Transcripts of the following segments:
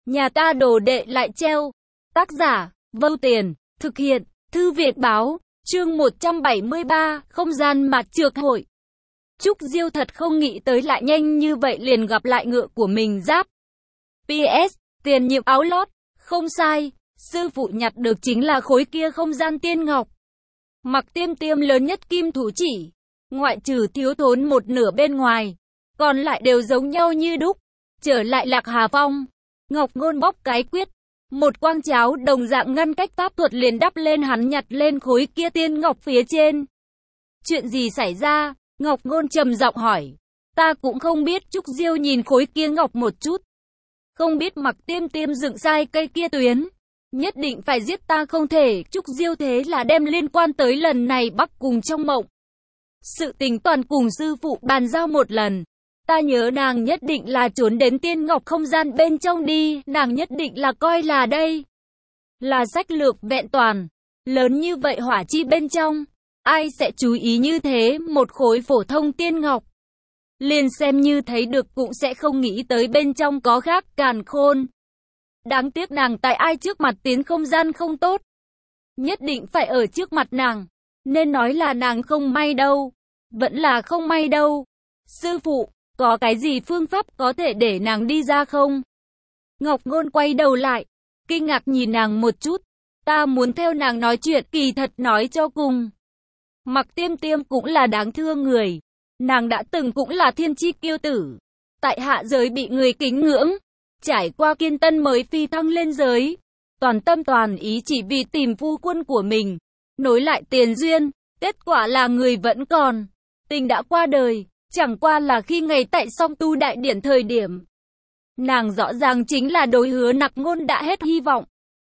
Nhà ta đồ đệ lại treo. Tác giả, Vâu Tiền, thực hiện, Thư viện báo, chương 173, không gian mạt trược hội. Trúc Diêu thật không nghĩ tới lại nhanh như vậy liền gặp lại ngựa của mình giáp. PS, tiền nhiệm áo lót, không sai, sư phụ nhặt được chính là khối kia không gian tiên ngọc. Mặc Tiêm Tiêm lớn nhất kim thủ chỉ, ngoại trừ thiếu thốn một nửa bên ngoài, còn lại đều giống nhau như đúc. Trở lại Lạc Hà Phong, Ngọc Ngôn bóc cái quyết, một quang cháo đồng dạng ngăn cách pháp thuật liền đắp lên hắn nhặt lên khối kia tiên ngọc phía trên. Chuyện gì xảy ra? Ngọc Ngôn trầm giọng hỏi. Ta cũng không biết. Trúc Diêu nhìn khối kia ngọc một chút. Không biết Mặc Tiêm Tiêm dựng sai cây kia tuyến, nhất định phải giết ta không thể. Trúc Diêu thế là đem liên quan tới lần này Bắc cùng trong mộng sự tình toàn cùng sư phụ bàn giao một lần. Ta nhớ nàng nhất định là trốn đến tiên ngọc không gian bên trong đi, nàng nhất định là coi là đây là sách lược vẹn toàn. Lớn như vậy hỏa chi bên trong, ai sẽ chú ý như thế một khối phổ thông tiên ngọc. Liền xem như thấy được cũng sẽ không nghĩ tới bên trong có khác càn khôn. Đáng tiếc nàng tại ai trước mặt tiến không gian không tốt. Nhất định phải ở trước mặt nàng. Nên nói là nàng không may đâu. Vẫn là không may đâu. Sư phụ, có cái gì phương pháp có thể để nàng đi ra không? Ngọc Ngôn quay đầu lại, kinh ngạc nhìn nàng một chút. Ta muốn theo nàng nói chuyện, kỳ thật nói cho cùng. Mặc Tiêm Tiêm cũng là đáng thương người. Nàng đã từng cũng là thiên chi kiêu tử. Tại hạ giới bị người kính ngưỡng. Trải qua kiên tân mới phi thăng lên giới. Toàn tâm toàn ý chỉ vì tìm phu quân của mình. Nối lại tiền duyên. Kết quả là người vẫn còn. Tình đã qua đời. Chẳng qua là khi ngày tại song tu đại điển thời điểm. Nàng rõ ràng chính là đối hứa nặc ngôn đã hết hy vọng.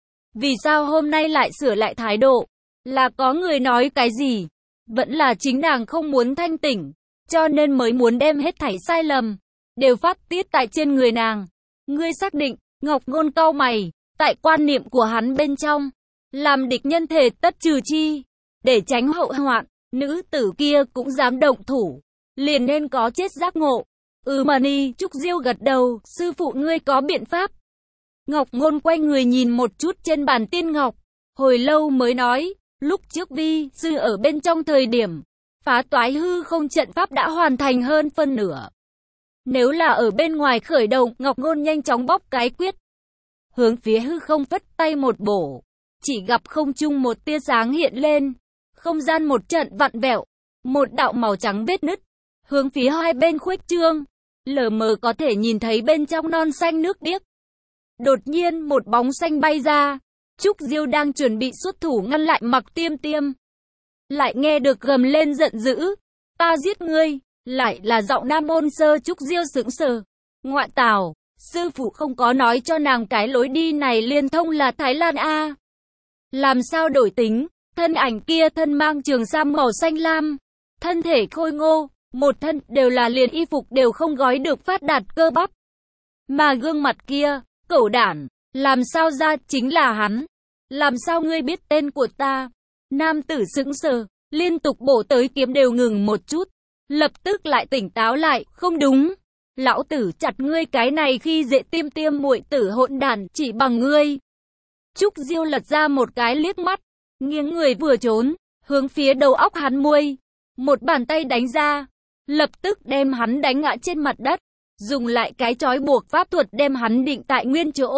Vì sao hôm nay lại sửa lại thái độ? Là có người nói cái gì? Vẫn là chính nàng không muốn thanh tỉnh. Cho nên mới muốn đem hết thảy sai lầm đều phát tiết tại trên người nàng. Ngươi xác định? Ngọc Ngôn cau mày. Tại quan niệm của hắn bên trong, làm địch nhân thể tất trừ chi. Để tránh hậu hoạn, nữ tử kia cũng dám động thủ, liền nên có chết giác ngộ. Mani, Trúc Diêu gật đầu. Sư phụ ngươi có biện pháp? Ngọc Ngôn quay người nhìn một chút trên bàn tiên ngọc, hồi lâu mới nói. Lúc trước vi sư ở bên trong thời điểm phá toái hư không trận pháp đã hoàn thành hơn phân nửa. Nếu là ở bên ngoài khởi động, Ngọc Ngôn nhanh chóng bóc cái quyết, hướng phía hư không phất tay một bổ. Chỉ gặp không trung một tia sáng hiện lên, không gian một trận vặn vẹo, một đạo màu trắng vết nứt hướng phía hai bên khuếch trương, lờ mờ có thể nhìn thấy bên trong non xanh nước biếc. Đột nhiên một bóng xanh bay ra. Trúc Diêu đang chuẩn bị xuất thủ ngăn lại Mặc Tiêm Tiêm, lại nghe được gầm lên giận dữ. Ta giết ngươi. Lại là giọng nam ôn sơ. Trúc Diêu sững sờ. Ngoại tào, sư phụ không có nói cho nàng cái lối đi này liên thông là Thái Lan a? Làm sao đổi tính? Thân ảnh kia thân mang trường sam màu xanh lam, thân thể khôi ngô, một thân đều là liền y phục đều không gói được phát đạt cơ bắp. Mà gương mặt kia, cẩu đản, làm sao ra chính là hắn? Làm sao ngươi biết tên của ta? Nam tử sững sờ, liên tục bổ tới kiếm đều ngừng một chút, lập tức lại tỉnh táo lại. Không đúng, lão tử chặt ngươi cái này khi dễ Tiêm Tiêm muội tử hỗn đản, chỉ bằng ngươi. Trúc Diêu lật ra một cái liếc mắt, nghiêng người vừa trốn, hướng phía đầu óc hắn muôi, một bàn tay đánh ra, lập tức đem hắn đánh ngã trên mặt đất, dùng lại cái trói buộc pháp thuật đem hắn định tại nguyên chỗ.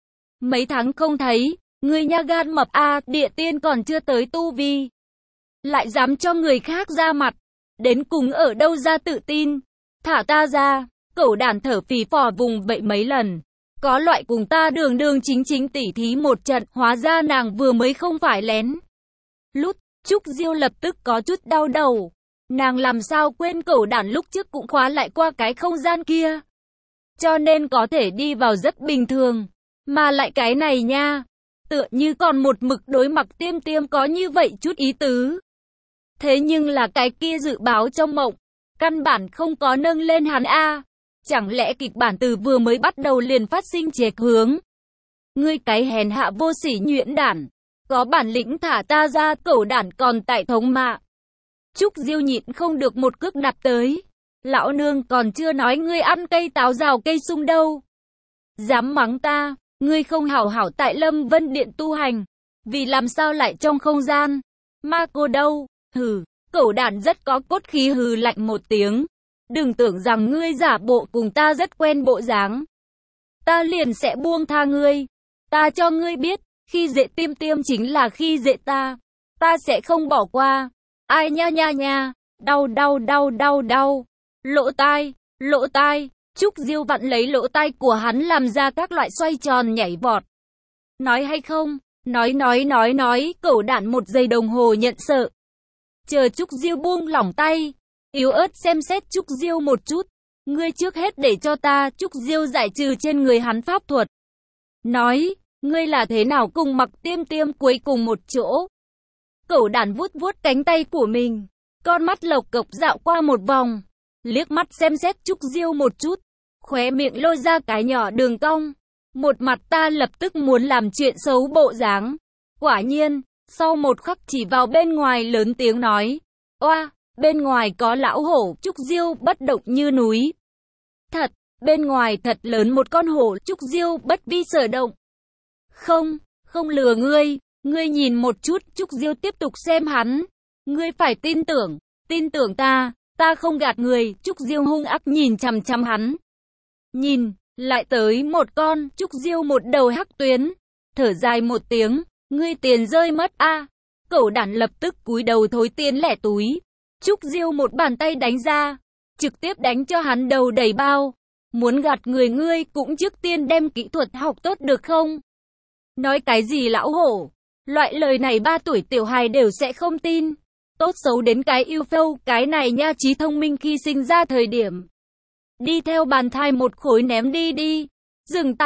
Mấy tháng không thấy, ngươi nha gan mập a, địa tiên còn chưa tới tu vi, lại dám cho người khác ra mặt, đến cùng ở đâu ra tự tin? Thả ta ra. Cẩu đản thở phì phò vùng vẫy mấy lần, có loại cùng ta đường đường chính chính tỉ thí một trận. Hóa ra nàng vừa mới không phải lén lút. Trúc Diêu lập tức có chút đau đầu. Nàng làm sao quên cẩu đản lúc trước cũng khóa lại qua cái không gian kia, cho nên có thể đi vào rất bình thường. Mà lại cái này nha, tựa như còn một mực đối Mặc Tiêm Tiêm có như vậy chút ý tứ. Thế nhưng là cái kia dự báo trong mộng, căn bản không có nâng lên hắn a. Chẳng lẽ kịch bản từ vừa mới bắt đầu liền phát sinh chệch hướng? Ngươi cái hèn hạ vô sỉ nhuyễn đản, có bản lĩnh thả ta ra. Cẩu đản còn tại thống mạ. Trúc Diêu nhịn không được một cước đạp tới. Lão nương còn chưa nói ngươi ăn cây táo rào cây sung đâu. Dám mắng ta, ngươi không hảo hảo tại Lâm Vân Điện tu hành, vì làm sao lại trong không gian? Ma cô đâu? Hừ, cẩu đản rất có cốt khí hừ lạnh một tiếng. Đừng tưởng rằng ngươi giả bộ cùng ta rất quen bộ dáng. Ta liền sẽ buông tha ngươi. Ta cho ngươi biết, khi dễ Tiêm Tiêm chính là khi dễ ta. Ta sẽ không bỏ qua. Ai nha nha nha, đau đau đau đau đau. Lỗ tai, lỗ tai. Trúc Diêu vặn lấy lỗ tai của hắn làm ra các loại xoay tròn nhảy vọt. Nói hay không? Nói, cẩu đản một giây đồng hồ nhận sợ. Chờ Trúc Diêu buông lỏng tay, yếu ớt xem xét Trúc Diêu một chút. Ngươi trước hết để cho ta, Trúc Diêu giải trừ trên người hắn pháp thuật. Nói, ngươi là thế nào cùng Mặc Tiêm Tiêm cuối cùng một chỗ? Cẩu đản vuốt vuốt cánh tay của mình, con mắt lộc cộc dạo qua một vòng, liếc mắt xem xét Trúc Diêu một chút, khóe miệng lôi ra cái nhỏ đường cong. Một mặt ta lập tức muốn làm chuyện xấu bộ dáng. Quả nhiên, sau một khắc chỉ vào bên ngoài lớn tiếng nói. Oa, bên ngoài có lão hổ. Trúc Diêu bất động như núi. Thật, bên ngoài thật lớn một con hổ. Trúc Diêu bất vi sở động. Không lừa ngươi. Ngươi nhìn một chút. Trúc Diêu tiếp tục xem hắn. Ngươi phải tin tưởng ta. Ta không gạt người. Trúc Diêu hung ác nhìn chằm chằm hắn. Nhìn, lại tới một con. Trúc Diêu một đầu hắc tuyến, thở dài một tiếng. Ngươi tiền rơi mất a. Cẩu đản lập tức cúi đầu thối tiền lẻ túi. Trúc Diêu một bàn tay đánh ra, trực tiếp đánh cho hắn đầu đầy bao. Muốn gạt người ngươi cũng trước tiên đem kỹ thuật học tốt được không? Nói cái gì lão hổ? Loại lời này 3 tuổi tiểu hài đều sẽ không tin. Tốt xấu đến cái yêu phâu, cái này nha, trí thông minh khi sinh ra thời điểm. Đi theo bàn thai một khối ném đi. Dừng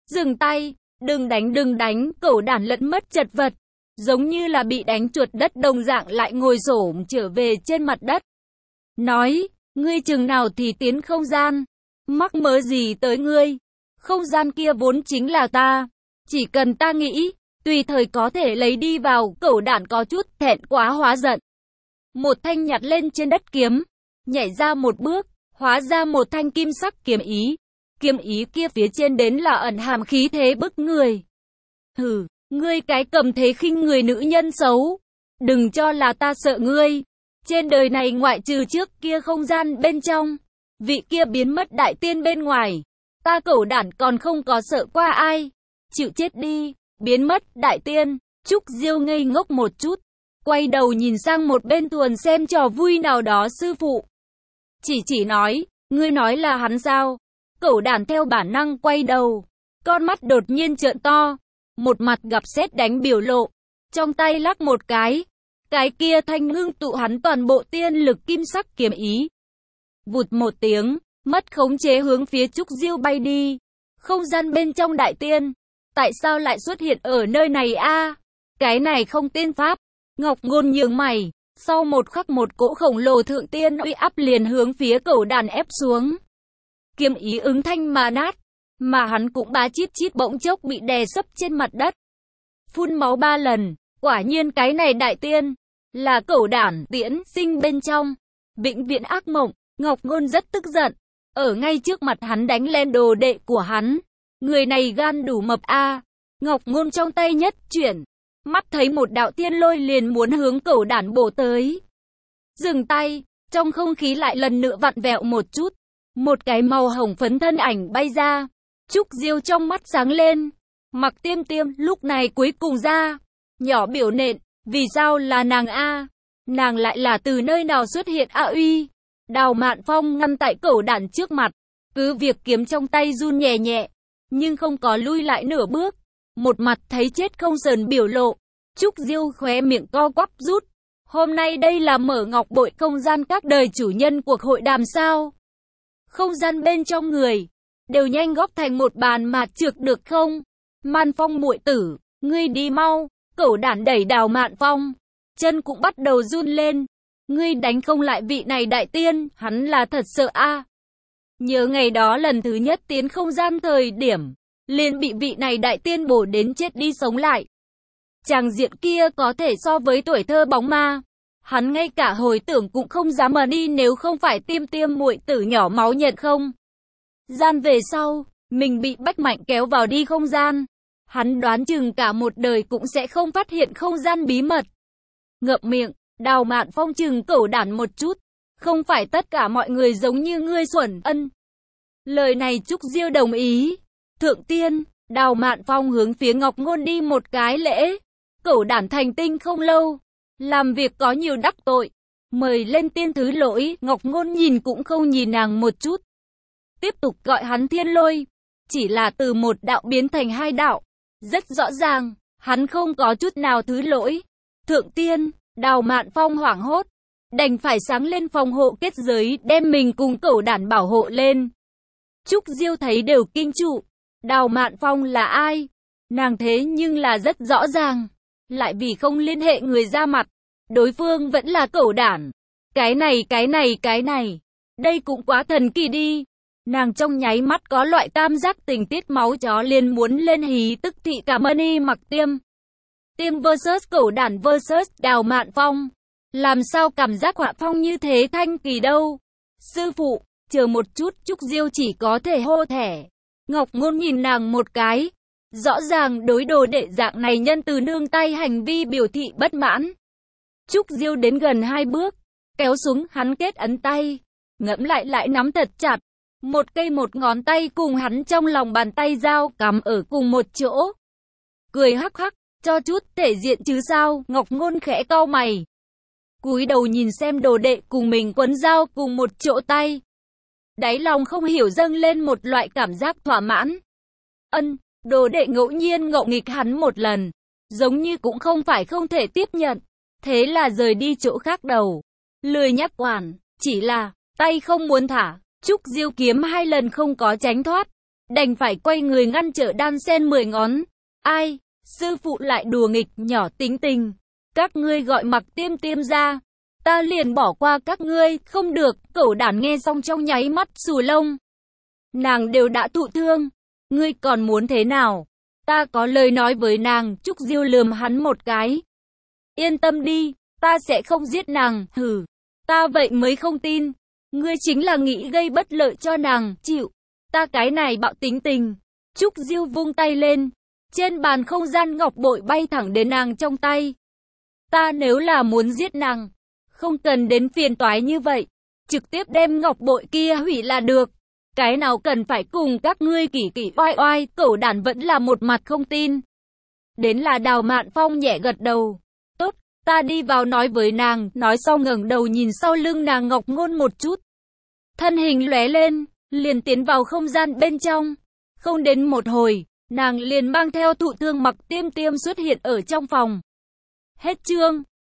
tay, đừng đánh, cẩu đản lẫn mất chật vật. Giống như là bị đánh chuột đất đồng dạng lại ngồi xổm trở về trên mặt đất. Nói, ngươi chừng nào thì tiến không gian. Mắc mớ gì tới ngươi? Không gian kia vốn chính là ta. Chỉ cần ta nghĩ, tùy thời có thể lấy đi vào. Cẩu đản có chút thẹn quá hóa giận. Một thanh nhặt lên trên đất kiếm, nhảy ra một bước, hóa ra một thanh kim sắc kiếm ý. Kiếm ý kia phía trên đến là ẩn hàm khí thế bức người. Hừ, ngươi cái cầm thế khinh người nữ nhân xấu. Đừng cho là ta sợ ngươi. Trên đời này ngoại trừ trước kia không gian bên trong, vị kia biến mất đại tiên bên ngoài, ta cẩu đản còn không có sợ qua ai. Chịu chết đi, biến mất đại tiên. Trúc Diêu ngây ngốc một chút, quay đầu nhìn sang một bên tuần xem trò vui nào đó sư phụ. Chỉ nói, ngươi nói là hắn sao? Cẩu đản theo bản năng quay đầu, con mắt đột nhiên trợn to, một mặt gặp sét đánh biểu lộ, trong tay lắc một cái kia thanh ngưng tụ hắn toàn bộ tiên lực kim sắc kiếm ý. Vụt một tiếng, mất khống chế hướng phía Trúc Diêu bay đi. Không gian bên trong đại tiên, tại sao lại xuất hiện ở nơi này a? Cái này không tiên pháp. Ngọc Ngôn nhướng mày, sau một khắc một cỗ khổng lồ thượng tiên uy áp liền hướng phía cẩu đản ép xuống. Kiếm ý ứng thanh mà nát, mà hắn cũng bá chít bỗng chốc bị đè sấp trên mặt đất. Phun máu 3 lần, quả nhiên cái này đại tiên, là cẩu đản tiễn sinh bên trong. Vĩnh viễn ác mộng, Ngọc Ngôn rất tức giận, ở ngay trước mặt hắn đánh lên đồ đệ của hắn. Người này gan đủ mập a. Ngọc Ngôn trong tay nhất chuyển, mắt thấy một đạo tiên lôi liền muốn hướng cẩu đản bổ tới. Dừng tay, trong không khí lại lần nữa vặn vẹo một chút. Một cái màu hồng phấn thân ảnh bay ra. Trúc Diêu trong mắt sáng lên. Mặc Tiêm Tiêm lúc này cuối cùng ra. Nhỏ biểu nện, vì sao là nàng a? Nàng lại là từ nơi nào xuất hiện a uy? Đào Mạn Phong ngăn tại cẩu đản trước mặt. Cứ việc kiếm trong tay run nhẹ nhẹ, nhưng không có lui lại nửa bước. Một mặt thấy chết không sờn biểu lộ. Trúc Diêu khóe miệng co quắp rút. Hôm nay đây là mở ngọc bội không gian các đời chủ nhân cuộc hội đàm sao? Không gian bên trong người đều nhanh góp thành một bàn mà trược được không? Man Phong muội tử, ngươi đi mau. Cẩu đản đẩy Đào Mạn Phong, chân cũng bắt đầu run lên. Ngươi đánh không lại vị này đại tiên, hắn là thật sợ a. Nhớ ngày đó lần thứ nhất tiến không gian thời điểm, liền bị vị này đại tiên bổ đến chết đi sống lại. Tràng diện kia có thể so với tuổi thơ bóng ma. Hắn ngay cả hồi tưởng cũng không dám mà đi nếu không phải Tiêm Tiêm muội tử nhỏ máu nhận không gian về sau, mình bị Bách Mạnh kéo vào đi không gian. Hắn đoán chừng cả một đời cũng sẽ không phát hiện không gian bí mật. Ngậm miệng, Đào Mạn Phong chừng cẩu đản một chút. Không phải tất cả mọi người giống như ngươi xuẩn. Ân. Lời này Trúc Diêu đồng ý. Thượng tiên, Đào Mạn Phong hướng phía Ngọc Ngôn đi một cái lễ. Cẩu đản thành tinh không lâu. Làm việc có nhiều đắc tội. Mời lên tiên thứ lỗi. Ngọc Ngôn nhìn cũng không nhìn nàng một chút. Tiếp tục gọi hắn Thiên Lôi. Chỉ là từ một đạo biến thành hai đạo. Rất rõ ràng, hắn không có chút nào thứ lỗi. Thượng tiên, Đào Mạn Phong hoảng hốt. Đành phải sáng lên phòng hộ kết giới đem mình cùng cẩu đản bảo hộ lên. Trúc Diêu thấy đều kinh trụ. Đào Mạn Phong là ai? Nàng thế nhưng là rất rõ ràng. Lại vì không liên hệ người ra mặt. Đối phương vẫn là cẩu đản. Cái này. Đây cũng quá thần kỳ đi. Nàng trong nháy mắt có loại tam giác tình tiết máu chó liền muốn lên hí tức thị cảm ơn y mặc tiêm. Tiêm vs cẩu đản vs Đào Mạn Phong. Làm sao cảm giác họa phong như thế thanh kỳ đâu. Sư phụ, chờ một chút. Trúc Diêu chỉ có thể hô thẻ. Ngọc Ngôn nhìn nàng một cái. Rõ ràng đối đồ đệ dạng này nhân từ nương tay hành vi biểu thị bất mãn. Trúc Diêu đến gần 2 bước. Kéo xuống hắn kết ấn tay. Ngẫm lại nắm thật chặt. Một cây một ngón tay cùng hắn trong lòng bàn tay giao cắm ở cùng một chỗ. Cười hắc hắc, cho chút thể diện chứ sao. Ngọc Ngôn khẽ cau mày. Cúi đầu nhìn xem đồ đệ cùng mình quấn dao cùng một chỗ tay. Đáy lòng không hiểu dâng lên một loại cảm giác thỏa mãn. Ân, đồ đệ ngẫu nhiên ngộ nghịch hắn một lần. Giống như cũng không phải không thể tiếp nhận. Thế là rời đi chỗ khác đầu. Lười nhắc quản, chỉ là tay không muốn thả. Trúc Diêu kiếm 2 lần không có tránh thoát. Đành phải quay người ngăn trở đan sen 10 ngón. Ai, sư phụ lại đùa nghịch nhỏ tính tình. Các ngươi gọi Mặc Tiêm Tiêm ra. Ta liền bỏ qua các ngươi, không được. Cẩu đản nghe xong trong nháy mắt xù lông. Nàng đều đã thụ thương. Ngươi còn muốn thế nào? Ta có lời nói với nàng. Trúc Diêu lườm hắn một cái. Yên tâm đi, ta sẽ không giết nàng. Hừ, ta vậy mới không tin. Ngươi chính là nghĩ gây bất lợi cho nàng, chịu. Ta cái này bạo tính tình. Trúc Diêu vung tay lên. Trên bàn không gian ngọc bội bay thẳng đến nàng trong tay. Ta nếu là muốn giết nàng, không cần đến phiền toái như vậy. Trực tiếp đem ngọc bội kia hủy là được. Cái nào cần phải cùng các ngươi kỳ oai oai. Cẩu đản vẫn là một mặt không tin. Đến là Đào Mạn Phong nhẹ gật đầu. Tốt, ta đi vào nói với nàng. Nói xong ngẩng đầu nhìn sau lưng nàng Ngọc Ngôn một chút. Thân hình lóe lên, liền tiến vào không gian bên trong. Không đến một hồi, nàng liền mang theo thụ thương Mặc Tiêm Tiêm xuất hiện ở trong phòng. Hết chương.